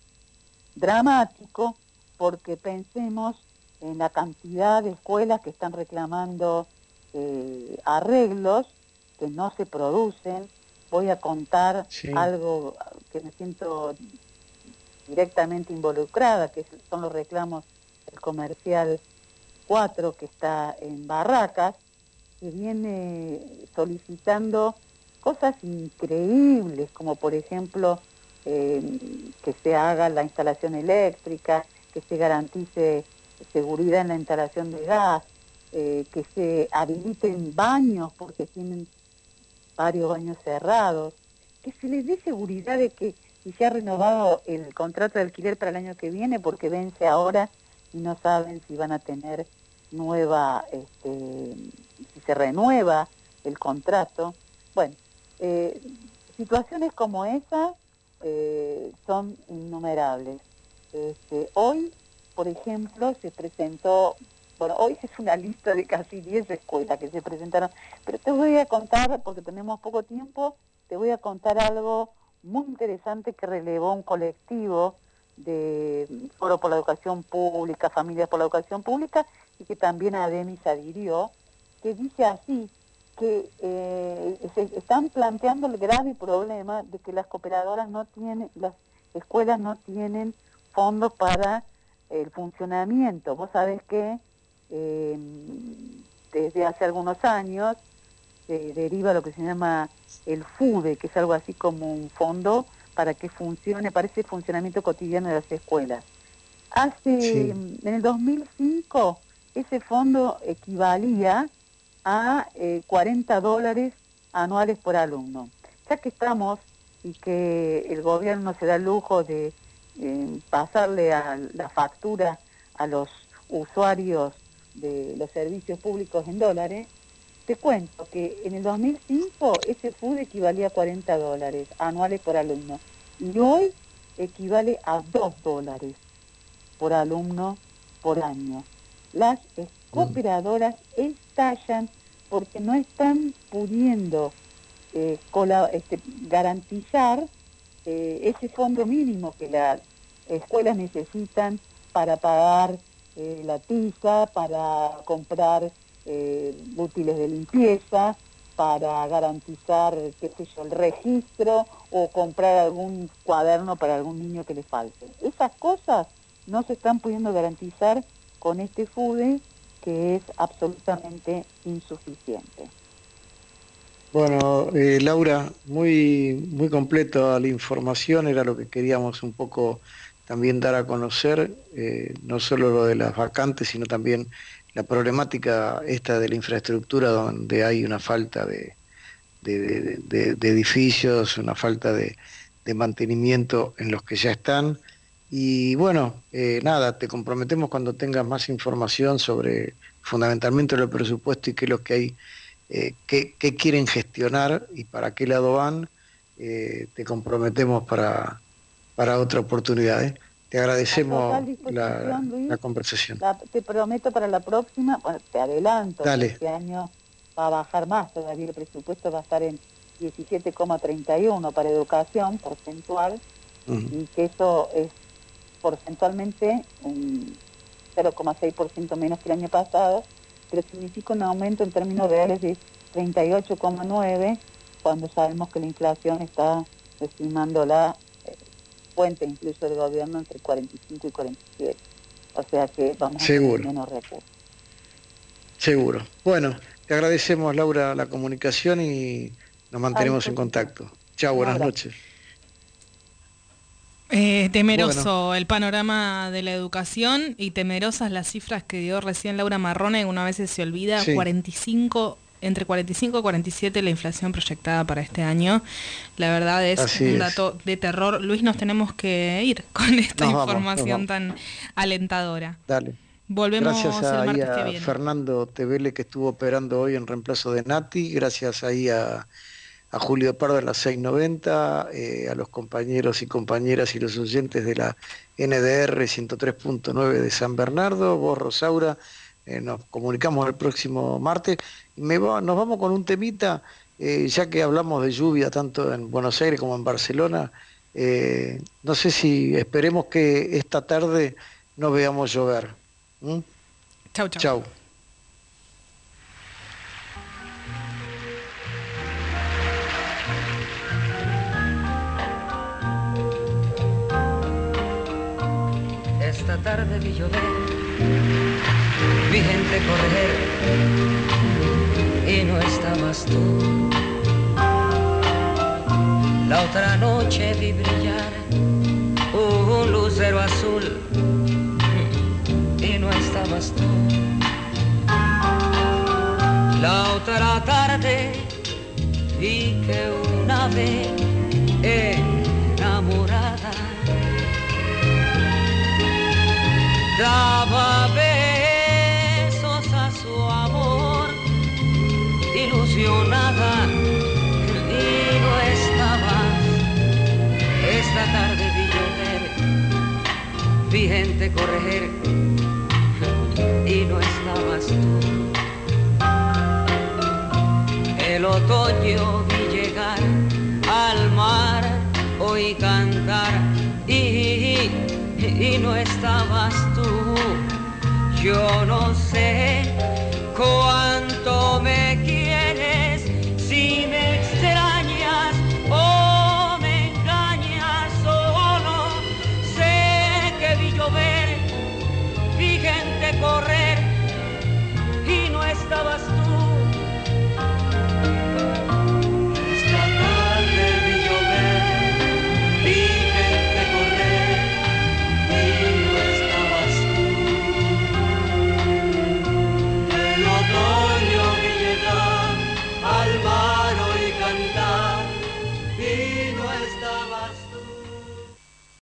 Speaker 6: dramático, porque pensemos en la cantidad de escuelas que están reclamando eh, arreglos que no se producen. Voy a contar sí. algo que me siento directamente involucrada, que son los reclamos del comercial cuatro, que está en Barracas, que viene solicitando cosas increíbles, como por ejemplo eh, que se haga la instalación eléctrica, que se garantice seguridad en la instalación de gas, eh, que se habiliten baños porque tienen varios baños cerrados, que se les dé seguridad de que si se ha renovado el contrato de alquiler para el año que viene, porque vence ahora y no saben si van a tener nueva, este, si se renueva el contrato. Bueno, eh, situaciones como esa eh, son innumerables. Este, hoy, por ejemplo, se presentó, bueno, hoy es una lista de casi diez escuelas que se presentaron, pero te voy a contar, porque tenemos poco tiempo, te voy a contar algo muy interesante que relevó un colectivo de Foro por la Educación Pública, Familias por la Educación Pública, y que también ADEMIS adhirió, que dice así, que eh, se están planteando el grave problema de que las cooperadoras no tienen, las escuelas no tienen fondos para el funcionamiento. Vos sabés que eh, desde hace algunos años se deriva lo que se llama el FUDE, que es algo así como un fondo para que funcione, para ese funcionamiento cotidiano de las escuelas. Hace, sí. En el dos mil cinco, ese fondo equivalía a eh, cuarenta dólares anuales por alumno. Ya que estamos y que el gobierno se da el lujo de eh, pasarle a la factura a los usuarios de los servicios públicos en dólares, te cuento que en el dos mil cinco ese FUD equivalía a cuarenta dólares anuales por alumno y hoy equivale a dos dólares por alumno por año. Las cooperadoras estallan porque no están pudiendo eh, cola, este, garantizar eh, ese fondo mínimo que las escuelas necesitan para pagar eh, la tiza, para comprar eh, útiles de limpieza, para garantizar, qué sé yo, el registro o comprar algún cuaderno para algún niño que le falte. Esas cosas no se están pudiendo garantizar con este FUDE, que es absolutamente insuficiente.
Speaker 2: Bueno, eh, Laura, muy, muy completa la información, era lo que queríamos un poco también dar a conocer, eh, no solo lo de las vacantes, sino también la problemática esta de la infraestructura, donde hay una falta de, de, de, de, de edificios, una falta de, de mantenimiento en los que ya están. Y bueno, eh, nada, te comprometemos cuando tengas más información sobre fundamentalmente el presupuesto y qué es lo que hay, eh, qué, qué quieren gestionar y para qué lado van, eh, te comprometemos para, para otra oportunidad. ¿eh? Te agradecemos la, Luis, la conversación.
Speaker 6: La, te prometo para la próxima, bueno, te adelanto,
Speaker 2: Dale.
Speaker 6: Este año va a bajar más, todavía el presupuesto va a estar en diecisiete coma treinta y uno para educación porcentual, uh-huh. y que eso es porcentualmente un cero coma seis por ciento menos que el año pasado, pero significa un aumento en términos reales de treinta y ocho coma nueve, cuando sabemos que la inflación está estimando la eh, fuente incluso del gobierno entre cuarenta y cinco y cuarenta y siete. O sea que vamos
Speaker 2: Seguro.
Speaker 6: a tener menos recursos.
Speaker 2: Seguro. Bueno, te agradecemos, Laura, la comunicación y nos mantenemos Ay, en contacto. Chao, buenas noches.
Speaker 1: Eh, temeroso bueno. El panorama de la educación y temerosas las cifras que dio recién Laura Marrone, una vez se olvida, sí. cuarenta y cinco, entre cuarenta y cinco y cuarenta y siete la inflación proyectada para este año. La verdad es Así un es. dato de terror. Luis, nos tenemos que ir con esta nos información vamos, vamos. tan alentadora.
Speaker 2: Dale.
Speaker 1: Volvemos
Speaker 2: gracias a,
Speaker 1: el martes
Speaker 2: a
Speaker 1: que viene.
Speaker 2: Fernando Tevele, que estuvo operando hoy en reemplazo de Nati, gracias ahí a a Julio Pardo de la seiscientos noventa, eh, a los compañeros y compañeras y los oyentes de la N D R ciento tres punto nueve de San Bernardo, vos Rosaura, eh, nos comunicamos el próximo martes. Me va, nos vamos con un temita, eh, ya que hablamos de lluvia tanto en Buenos Aires como en Barcelona, eh, no sé si esperemos que esta tarde no veamos llover. ¿Mm?
Speaker 1: Chau, chau.
Speaker 2: Chau.
Speaker 7: Esta tarde vi llover, vi gente correr y no estabas tú. La otra noche vi brillar un lucero azul y no estabas tú. La otra tarde vi que una vez enamorada daba besos a su amor, ilusionada, y no estabas. Esta tarde vi llover, vi gente correr, y no estabas tú. El otoño vi llegar al mar, oí cantar, y y no estabas tú. Yo no sé cuándo